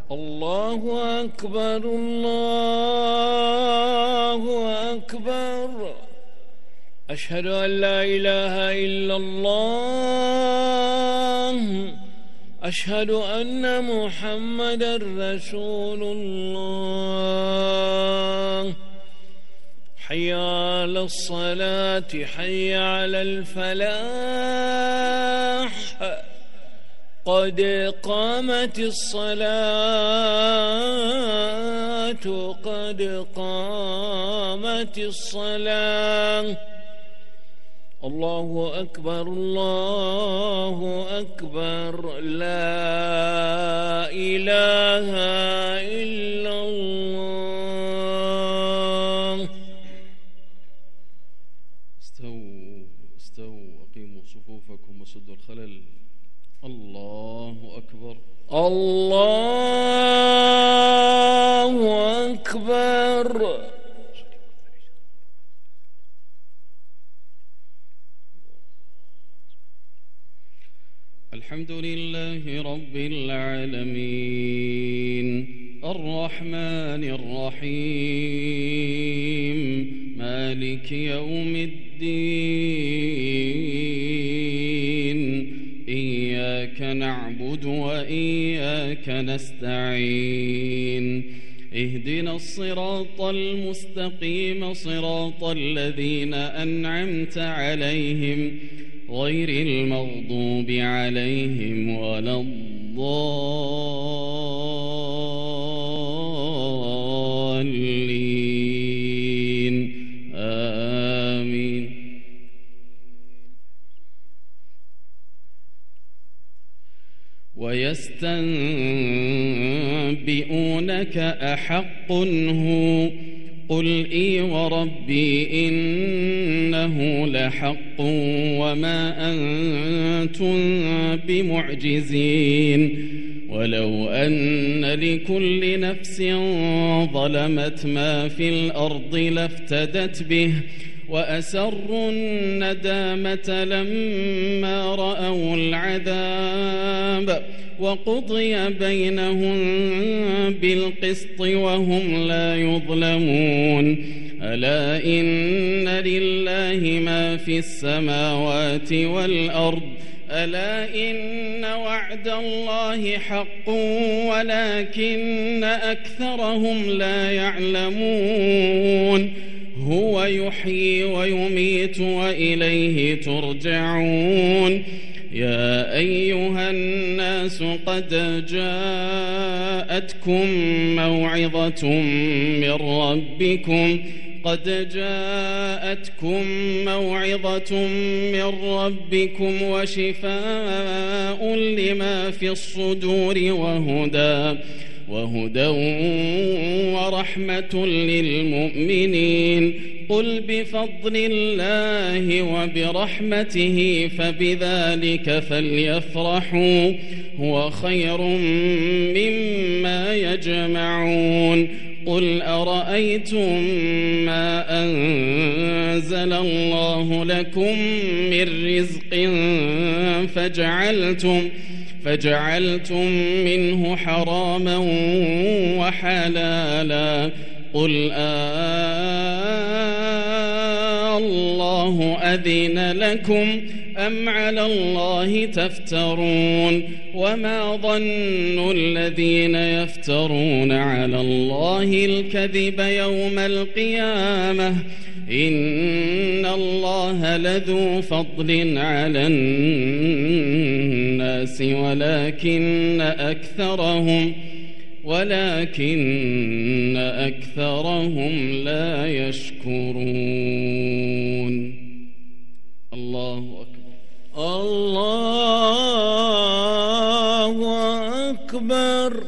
الله أكبر الله أكبر. أشهد أن لا إله إلا الله. أشهد أن محمدًا رسول الله. حي على الصلاة حي على الفلاح. قد قامت الصلاة قد قامت الصلاة. الله أكبر الله أكبر. لا إله إلا الله. استووا أقيموا صفوفكم وسدوا الخلل. الله أكبر الله أكبر. الحمد لله رب العالمين الرحمن الرحيم مالك يوم الدين. إياك نعبد وإياك نستعين. اهدنا الصراط المستقيم صراط الذين أنعمت عليهم غير المغضوب عليهم ولا الضالين. آمين. ويستنبئونك أحق هو قل إي وربي إنه لحق وما أنتم بمعجزين. ولو أن لكل نفس ظلمت ما في الأرض لافتدت به وأسروا الندامة لما رأوا العذاب وقضي بينهم بالقسط وهم لا يظلمون. ألا إن لله ما في السماوات والأرض. ألا إن وعد الله حق ولكن أكثرهم لا يعلمون. هو يحيي ويميت وإليه ترجعون. يا أيها الناس قد جاءتكم موعظة من ربكم وشفاء لما في الصدور وهدى ورحمة للمؤمنين. قل بفضل الله وبرحمته فبذلك فليفرحوا هو خير مما يجمعون. قل أرأيتم ما أنزل الله لكم من رزق فجعلتم منه حراما وحلالا. قل الله أذن لكم أم على الله تفترون. وما ظن الذين يفترون على الله الكذب يوم القيامة إن الله لذو فضل على الناس ولكن أكثرهم لا يشكرون. الله أكبر الله أكبر.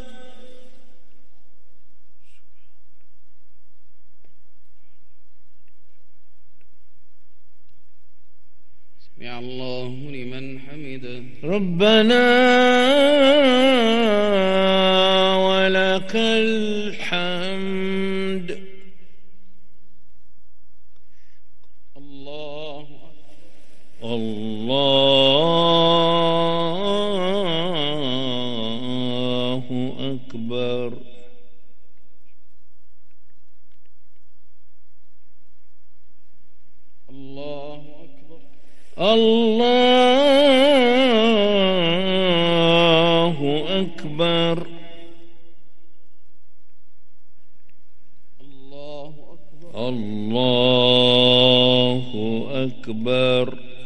سمع الله لمن حمده. ربنا ولك الحمد. الله الله أكبر الله أكبر الله أكبر الله أكبر الله أكبر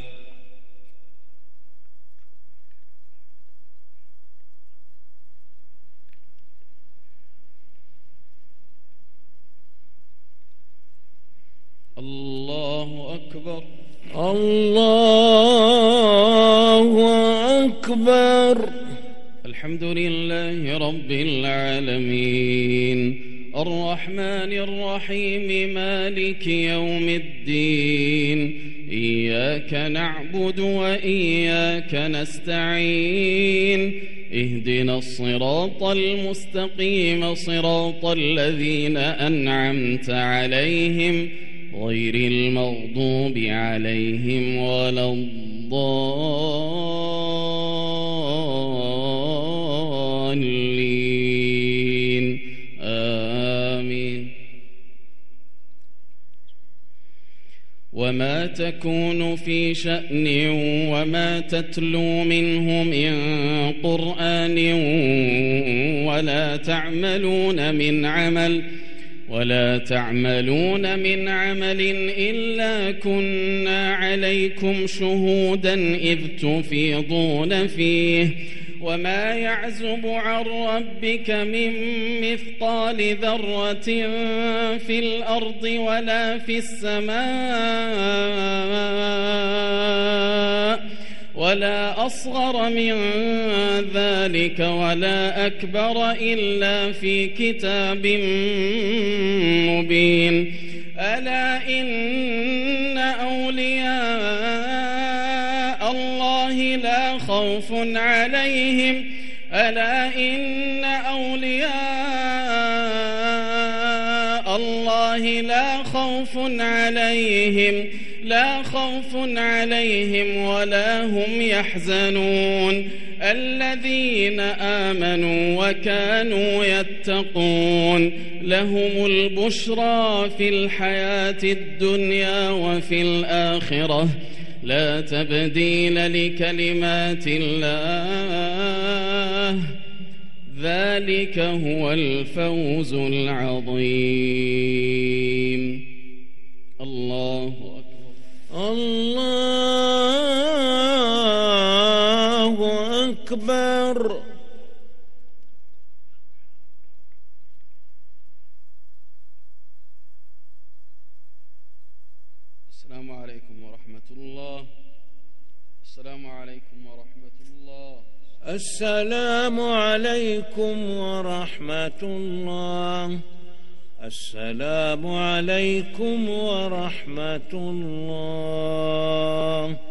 الله أكبر الله أكبر الحمد لله رب العالمين الرحمن الرحيم مالك يوم الدين إياك نعبد وإياك نستعين اهدنا الصراط المستقيم صراط الذين أنعمت عليهم غير المغضوب عليهم ولا الضالين آمين وما تكون في شأن وما تتلو منه من قرآن ولا تعملون من عمل إلا كنا عليكم شهودا إذ تفيضون فيه وما يعزب عن ربك من مثقال ذرة في الأرض ولا في السماء ولا أصغر من ذلك ولا أكبر إلا في كتاب مبين ألا إن أولياء الله لا خوف عليهم ألا إن أولياء الله لا خوف عليهم ولا هم يحزنون الذين آمنوا وكانوا يتقون لهم البشرى في الحياة الدنيا وفي الآخرة لا تبديل لكلمات الله ذلك هو الفوز العظيم الله أكبر الله أكبر السلام عليكم ورحمة الله السلام عليكم ورحمة الله السلام عليكم ورحمة الله السلام عليكم ورحمة الله